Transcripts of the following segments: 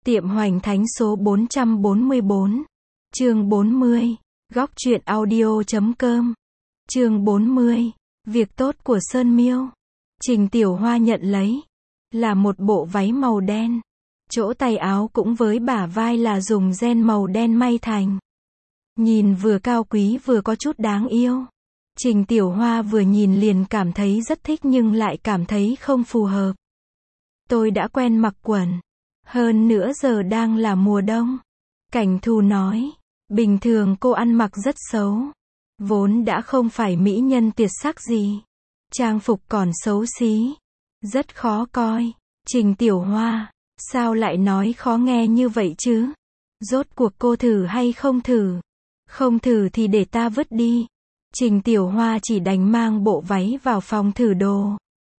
Tiệm Hoành Thánh số 444. Chương 40. Góc truyện audio.com. Chương 40. Việc tốt của Sơn Miêu. Trình Tiểu Hoa nhận lấy là một bộ váy màu đen. Chỗ tay áo cũng với bả vai là dùng ren màu đen may thành. Nhìn vừa cao quý vừa có chút đáng yêu. Trình Tiểu Hoa vừa nhìn liền cảm thấy rất thích nhưng lại cảm thấy không phù hợp. Tôi đã quen mặc quần. Hơn nữa giờ đang là mùa đông. Cảnh Thù nói. Bình thường cô ăn mặc rất xấu. Vốn đã không phải mỹ nhân tuyệt sắc gì. Trang phục còn xấu xí. Rất khó coi. Trình Tiểu Hoa. Sao lại nói khó nghe như vậy chứ? Rốt cuộc cô thử hay không thử? Không thử thì để ta vứt đi. Trình Tiểu Hoa chỉ đành mang bộ váy vào phòng thử đồ.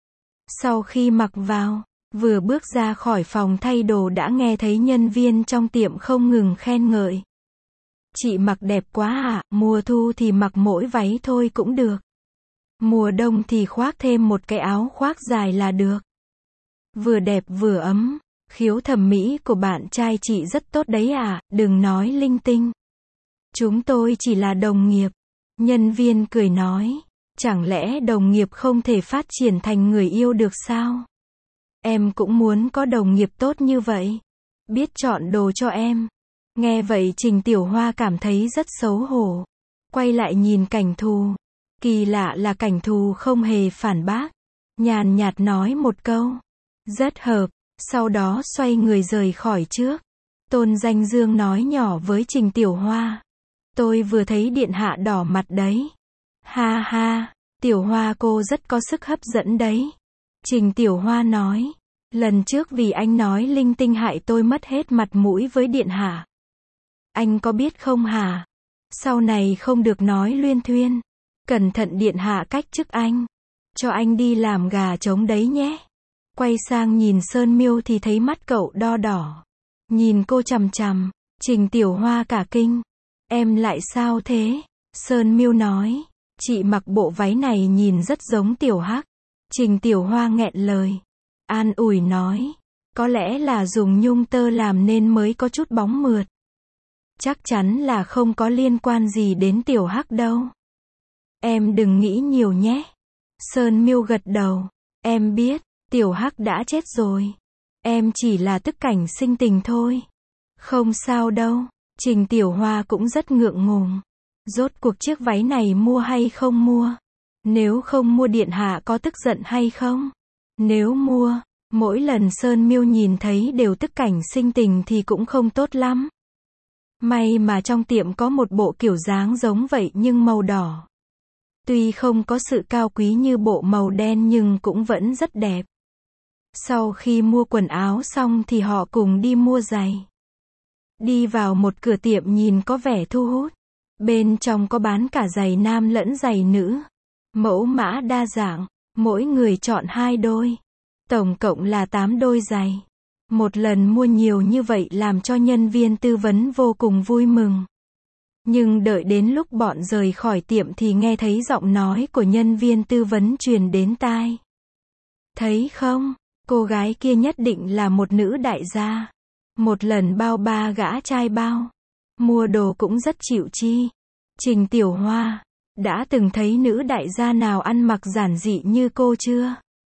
Sau khi mặc vào, vừa bước ra khỏi phòng thay đồ đã nghe thấy nhân viên trong tiệm không ngừng khen ngợi. Chị mặc đẹp quá ạ, mùa thu thì mặc mỗi váy thôi cũng được. Mùa đông thì khoác thêm một cái áo khoác dài là được. Vừa đẹp vừa ấm, khiếu thẩm mỹ của bạn trai chị rất tốt đấy ạ, đừng nói linh tinh. Chúng tôi chỉ là đồng nghiệp. Nhân viên cười nói, chẳng lẽ đồng nghiệp không thể phát triển thành người yêu được sao? Em cũng muốn có đồng nghiệp tốt như vậy. Biết chọn đồ cho em. Nghe vậy Trình Tiểu Hoa cảm thấy rất xấu hổ. Quay lại nhìn Cảnh Thù. Kỳ lạ là Cảnh Thù không hề phản bác. Nhàn nhạt nói một câu. Rất hợp. Sau đó xoay người rời khỏi trước. Tôn Danh Dương nói nhỏ với Trình Tiểu Hoa. Tôi vừa thấy điện hạ đỏ mặt đấy. Ha ha, Tiểu Hoa cô rất có sức hấp dẫn đấy. Trình Tiểu Hoa nói. Lần trước vì anh nói linh tinh hại tôi mất hết mặt mũi với điện hạ. Anh có biết không hả? Sau này không được nói luyên thuyên. Cẩn thận điện hạ cách chức anh. Cho anh đi làm gà trống đấy nhé. Quay sang nhìn Sơn Miêu thì thấy mắt cậu đo đỏ. Nhìn cô chằm chằm. Trình Tiểu Hoa cả kinh. Em lại sao thế? Sơn Miêu nói. Chị mặc bộ váy này nhìn rất giống Tiểu Hắc. Trình Tiểu Hoa nghẹn lời. An ủi nói. Có lẽ là dùng nhung tơ làm nên mới có chút bóng mượt. Chắc chắn là không có liên quan gì đến Tiểu Hắc đâu. Em đừng nghĩ nhiều nhé. Sơn Miêu gật đầu. Em biết, Tiểu Hắc đã chết rồi. Em chỉ là tức cảnh sinh tình thôi. Không sao đâu. Trình Tiểu Hoa cũng rất ngượng ngùng. Rốt cuộc chiếc váy này mua hay không mua? Nếu không mua điện hạ có tức giận hay không? Nếu mua, mỗi lần Sơn Miêu nhìn thấy đều tức cảnh sinh tình thì cũng không tốt lắm. May mà trong tiệm có một bộ kiểu dáng giống vậy nhưng màu đỏ. Tuy không có sự cao quý như bộ màu đen nhưng cũng vẫn rất đẹp. Sau khi mua quần áo xong thì họ cùng đi mua giày. Đi vào một cửa tiệm nhìn có vẻ thu hút. Bên trong có bán cả giày nam lẫn giày nữ. Mẫu mã đa dạng, mỗi người chọn 2 đôi. Tổng cộng là 8 đôi giày. Một lần mua nhiều như vậy làm cho nhân viên tư vấn vô cùng vui mừng. Nhưng đợi đến lúc bọn rời khỏi tiệm thì nghe thấy giọng nói của nhân viên tư vấn truyền đến tai. Thấy không, cô gái kia nhất định là một nữ đại gia. Một lần bao 3 gã trai bao. Mua đồ cũng rất chịu chi. Trình Tiểu Hoa, đã từng thấy nữ đại gia nào ăn mặc giản dị như cô chưa?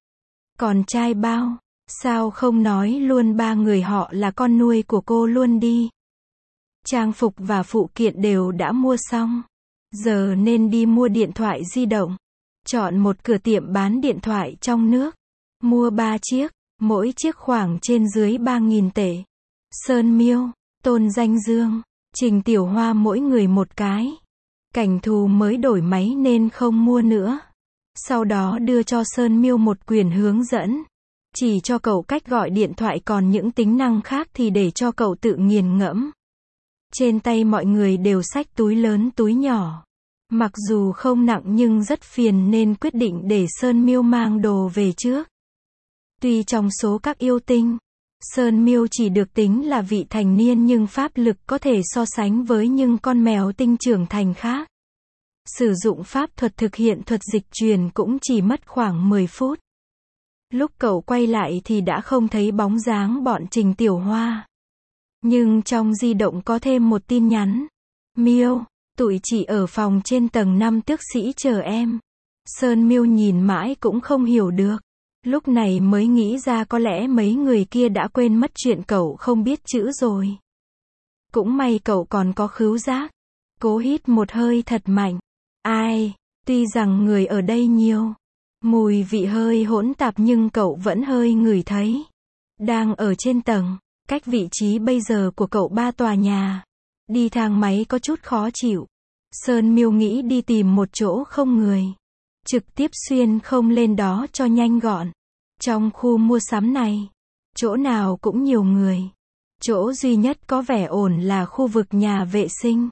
Còn trai bao, sao không nói luôn 3 người họ là con nuôi của cô luôn đi? Trang phục và phụ kiện đều đã mua xong. Giờ nên đi mua điện thoại di động. Chọn một cửa tiệm bán điện thoại trong nước. Mua 3 chiếc, mỗi chiếc khoảng trên dưới 3.000 tệ. Sơn Miêu, Tôn Danh Dương, Trình Tiểu Hoa mỗi người một cái. Cảnh Thù mới đổi máy nên không mua nữa. Sau đó đưa cho Sơn Miêu một quyển hướng dẫn. Chỉ cho cậu cách gọi điện thoại còn những tính năng khác thì để cho cậu tự nghiền ngẫm. Trên tay mọi người đều xách túi lớn túi nhỏ. Mặc dù không nặng nhưng rất phiền nên quyết định để Sơn Miêu mang đồ về trước. Tuy trong số các yêu tinh, Sơn Miêu chỉ được tính là vị thành niên nhưng pháp lực có thể so sánh với những con mèo tinh trưởng thành khác. Sử dụng pháp thuật thực hiện thuật dịch truyền cũng chỉ mất khoảng 10 phút. Lúc cậu quay lại thì đã không thấy bóng dáng bọn Trình Tiểu Hoa. Nhưng trong di động có thêm một tin nhắn. Miêu, tụi chị ở phòng trên tầng 5 tước sĩ chờ em. Sơn Miêu nhìn mãi cũng không hiểu được. Lúc này mới nghĩ ra có lẽ mấy người kia đã quên mất chuyện cậu không biết chữ rồi. Cũng may cậu còn có khứu giác. Cố hít một hơi thật mạnh. Ai, tuy rằng người ở đây nhiều. Mùi vị hơi hỗn tạp nhưng cậu vẫn hơi ngửi thấy. Đang ở trên tầng, cách vị trí bây giờ của cậu 3 tòa nhà. Đi thang máy có chút khó chịu. Sơn Miêu nghĩ đi tìm một chỗ không người. Trực tiếp xuyên không lên đó cho nhanh gọn. Trong khu mua sắm này, chỗ nào cũng nhiều người. Chỗ duy nhất có vẻ ổn là khu vực nhà vệ sinh.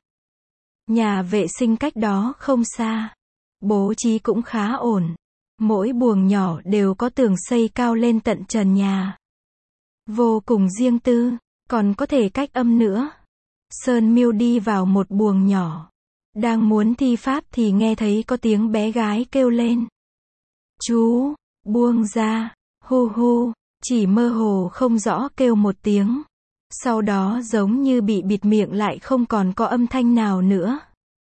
Nhà vệ sinh cách đó không xa. Bố trí cũng khá ổn. Mỗi buồng nhỏ đều có tường xây cao lên tận trần nhà. Vô cùng riêng tư, còn có thể cách âm nữa. Sơn Miêu đi vào một buồng nhỏ. Đang muốn thi pháp thì nghe thấy có tiếng bé gái kêu lên. Chú, buông ra, hu hu, chỉ mơ hồ không rõ kêu một tiếng. Sau đó giống như bị bịt miệng lại không còn có âm thanh nào nữa.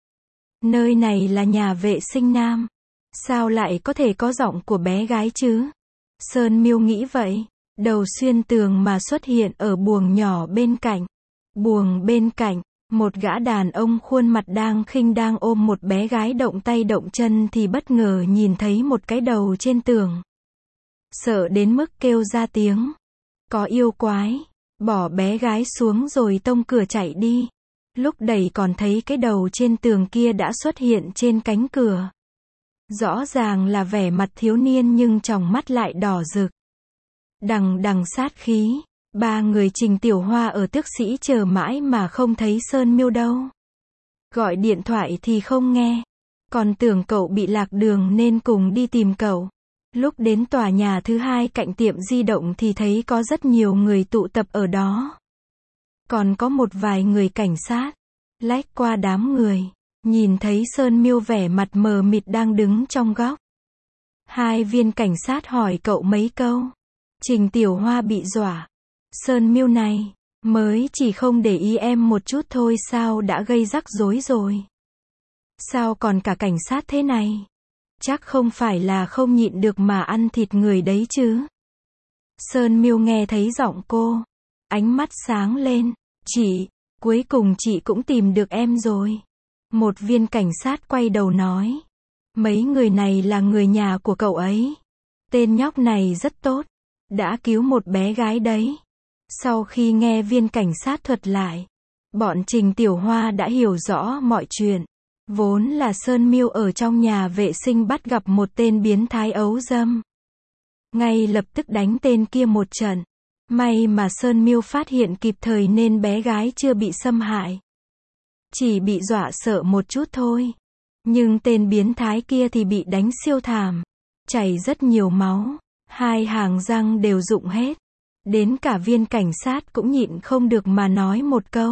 Nơi này là nhà vệ sinh nam. Sao lại có thể có giọng của bé gái chứ? Sơn Miêu nghĩ vậy. Đầu xuyên tường mà xuất hiện ở buồng nhỏ bên cạnh. Buồng bên cạnh, một gã đàn ông khuôn mặt đang khinh đang ôm một bé gái động tay động chân thì bất ngờ nhìn thấy một cái đầu trên tường. Sợ đến mức kêu ra tiếng. Có yêu quái. Bỏ bé gái xuống rồi tông cửa chạy đi. Lúc đẩy còn thấy cái đầu trên tường kia đã xuất hiện trên cánh cửa. Rõ ràng là vẻ mặt thiếu niên nhưng tròng mắt lại đỏ rực. Đằng đằng sát khí. 3 người Trình Tiểu Hoa ở tước sĩ chờ mãi mà không thấy Sơn Miêu đâu. Gọi điện thoại thì không nghe. Còn tưởng cậu bị lạc đường nên cùng đi tìm cậu. Lúc đến tòa nhà thứ 2 cạnh tiệm di động thì thấy có rất nhiều người tụ tập ở đó. Còn có một vài người cảnh sát. Lách qua đám người. Nhìn thấy Sơn Miêu vẻ mặt mờ mịt đang đứng trong góc. 2 viên cảnh sát hỏi cậu mấy câu. Trình Tiểu Hoa bị dọa. Sơn Miêu này, mới chỉ không để ý em một chút thôi sao đã gây rắc rối rồi. Sao còn cả cảnh sát thế này? Chắc không phải là không nhịn được mà ăn thịt người đấy chứ. Sơn Miêu nghe thấy giọng cô. Ánh mắt sáng lên. Chị, cuối cùng chị cũng tìm được em rồi. Một viên cảnh sát quay đầu nói. Mấy người này là người nhà của cậu ấy. Tên nhóc này rất tốt. Đã cứu một bé gái đấy. Sau khi nghe viên cảnh sát thuật lại, bọn Trình Tiểu Hoa đã hiểu rõ mọi chuyện. Vốn là Sơn Miêu ở trong nhà vệ sinh bắt gặp một tên biến thái ấu dâm. Ngay lập tức đánh tên kia một trận. May mà Sơn Miêu phát hiện kịp thời nên bé gái chưa bị xâm hại. Chỉ bị dọa sợ một chút thôi. Nhưng tên biến thái kia thì bị đánh siêu thảm. Chảy rất nhiều máu. 2 hàng răng đều rụng hết. Đến cả viên cảnh sát cũng nhịn không được mà nói một câu.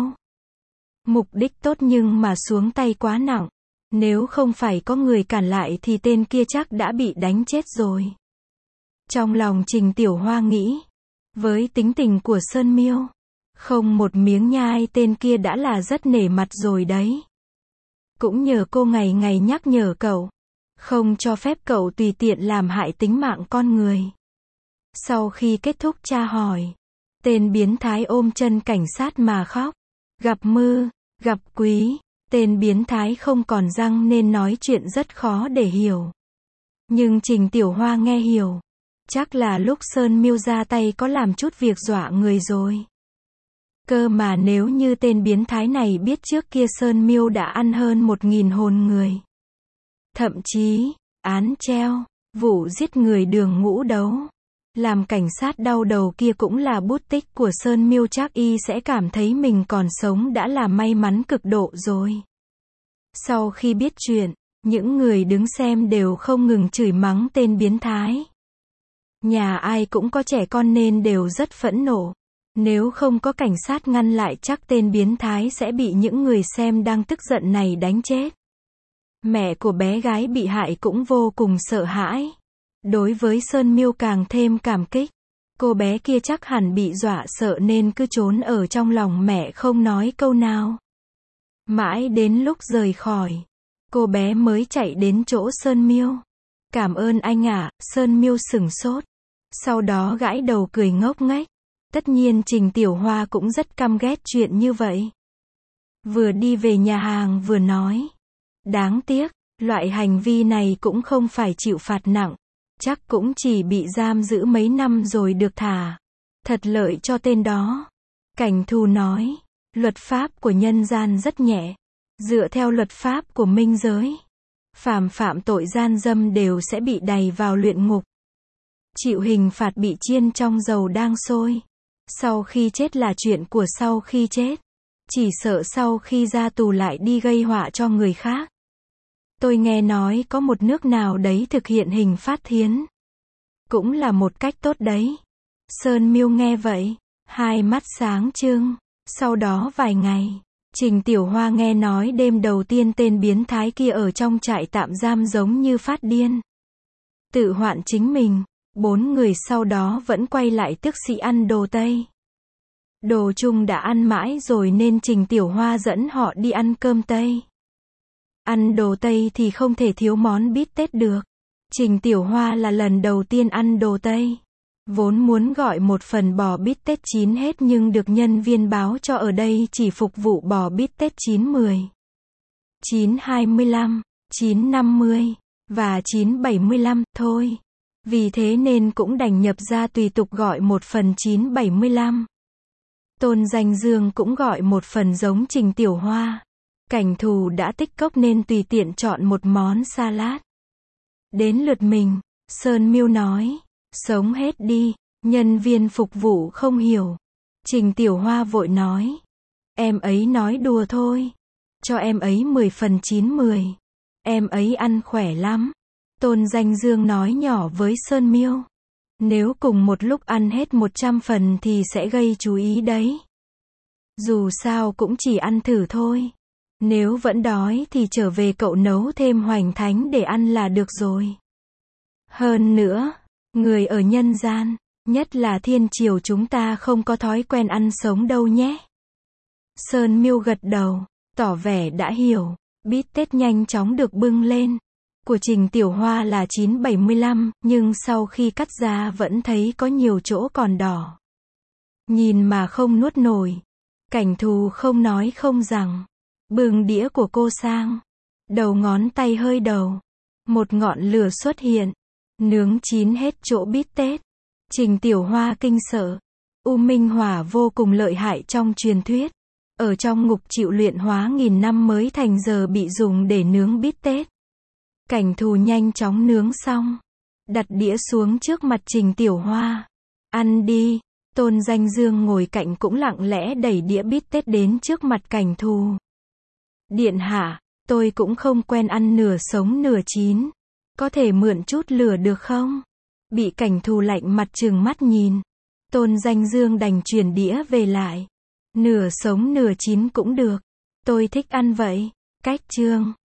Mục đích tốt nhưng mà xuống tay quá nặng. Nếu không phải có người cản lại thì tên kia chắc đã bị đánh chết rồi. Trong lòng Trình Tiểu Hoa nghĩ. Với tính tình của Sơn Miêu, không một miếng nhai tên kia đã là rất nể mặt rồi đấy. Cũng nhờ cô ngày ngày nhắc nhở cậu. Không cho phép cậu tùy tiện làm hại tính mạng con người. Sau khi kết thúc tra hỏi, tên biến thái ôm chân cảnh sát mà khóc. Gặp mưa, gặp quý, tên biến thái không còn răng nên nói chuyện rất khó để hiểu. Nhưng Trình Tiểu Hoa nghe hiểu. Chắc là lúc Sơn Miêu ra tay có làm chút việc dọa người rồi. Cơ mà nếu như tên biến thái này biết trước kia Sơn Miêu đã ăn hơn 1000 hồn người. Thậm chí, án treo, vụ giết người đường ngũ đấu. Làm cảnh sát đau đầu kia cũng là bút tích của Sơn Miêu, chắc y sẽ cảm thấy mình còn sống đã là may mắn cực độ rồi. Sau khi biết chuyện, những người đứng xem đều không ngừng chửi mắng tên biến thái. Nhà ai cũng có trẻ con nên đều rất phẫn nộ. Nếu không có cảnh sát ngăn lại chắc tên biến thái sẽ bị những người xem đang tức giận này đánh chết. Mẹ của bé gái bị hại cũng vô cùng sợ hãi. Đối với Sơn Miêu càng thêm cảm kích. Cô bé kia chắc hẳn bị dọa sợ nên cứ trốn ở trong lòng mẹ không nói câu nào. Mãi đến lúc rời khỏi, cô bé mới chạy đến chỗ Sơn Miêu. Cảm ơn anh ạ, Sơn Miêu sửng sốt. Sau đó gãi đầu cười ngốc nghếch. Tất nhiên Trình Tiểu Hoa cũng rất căm ghét chuyện như vậy. Vừa đi về nhà hàng vừa nói. Đáng tiếc, loại hành vi này cũng không phải chịu phạt nặng. Chắc cũng chỉ bị giam giữ mấy năm rồi được thả. Thật lợi cho tên đó. Cảnh Thù nói, luật pháp của nhân gian rất nhẹ. Dựa theo luật pháp của minh giới, phàm phạm tội gian dâm đều sẽ bị đày vào luyện ngục. Chịu hình phạt bị chiên trong dầu đang sôi. Sau khi chết là chuyện của sau khi chết. Chỉ sợ sau khi ra tù lại đi gây họa cho người khác. Tôi nghe nói có một nước nào đấy thực hiện hình phát thiến. Cũng là một cách tốt đấy. Sơn Miêu nghe vậy, hai mắt sáng trưng. Sau đó vài ngày, Trình Tiểu Hoa nghe nói đêm đầu tiên tên biến thái kia ở trong trại tạm giam giống như phát điên. Tự hoạn chính mình. 4 người sau đó vẫn quay lại tức sĩ ăn đồ Tây. Đồ Trung đã ăn mãi rồi nên Trình Tiểu Hoa dẫn họ đi ăn cơm Tây. Ăn đồ Tây thì không thể thiếu món bít tết được. Trình Tiểu Hoa là lần đầu tiên ăn đồ Tây. Vốn muốn gọi một phần bò bít tết chín hết nhưng được nhân viên báo cho ở đây chỉ phục vụ bò bít tết 9-10, 9-25, 9-50 và 9-75 thôi. Vì thế nên cũng đành nhập ra tùy tục gọi một phần 9-75. Tôn Danh Dương cũng gọi một phần giống Trình Tiểu Hoa. Cảnh Thù đã tích cốc nên tùy tiện chọn một món salad. Đến lượt mình, Sơn Miêu nói, sống hết đi, nhân viên phục vụ không hiểu. Trình Tiểu Hoa vội nói, em ấy nói đùa thôi. Cho em ấy 10 phần 9-10. Em ấy ăn khỏe lắm. Tôn Danh Dương nói nhỏ với Sơn Miêu. Nếu cùng một lúc ăn hết 100 phần thì sẽ gây chú ý đấy. Dù sao cũng chỉ ăn thử thôi. Nếu vẫn đói thì trở về cậu nấu thêm hoành thánh để ăn là được rồi. Hơn nữa, người ở nhân gian, nhất là thiên triều chúng ta không có thói quen ăn sống đâu nhé. Sơn Miêu gật đầu, tỏ vẻ đã hiểu. Bít tết nhanh chóng được bưng lên. Của Trình Tiểu Hoa là 9-75, nhưng sau khi cắt ra vẫn thấy có nhiều chỗ còn đỏ. Nhìn mà không nuốt nổi. Cảnh Thù không nói không rằng. Bưng đĩa của cô sang. Đầu ngón tay hơi đầu. Một ngọn lửa xuất hiện. Nướng chín hết chỗ bít tết. Trình Tiểu Hoa kinh sợ. U Minh Hỏa vô cùng lợi hại trong truyền thuyết. Ở trong ngục chịu luyện hóa nghìn năm mới thành giờ bị dùng để nướng bít tết. Cảnh Thù nhanh chóng nướng xong. Đặt đĩa xuống trước mặt Trình Tiểu Hoa. Ăn đi. Tôn Danh Dương ngồi cạnh cũng lặng lẽ đẩy đĩa bít tết đến trước mặt Cảnh Thù. Điện hạ, tôi cũng không quen ăn nửa sống nửa chín. Có thể mượn chút lửa được không? Bị Cảnh Thù lạnh mặt trừng mắt nhìn. Tôn Danh Dương đành chuyển đĩa về lại. Nửa sống nửa chín cũng được. Tôi thích ăn vậy. Cách chương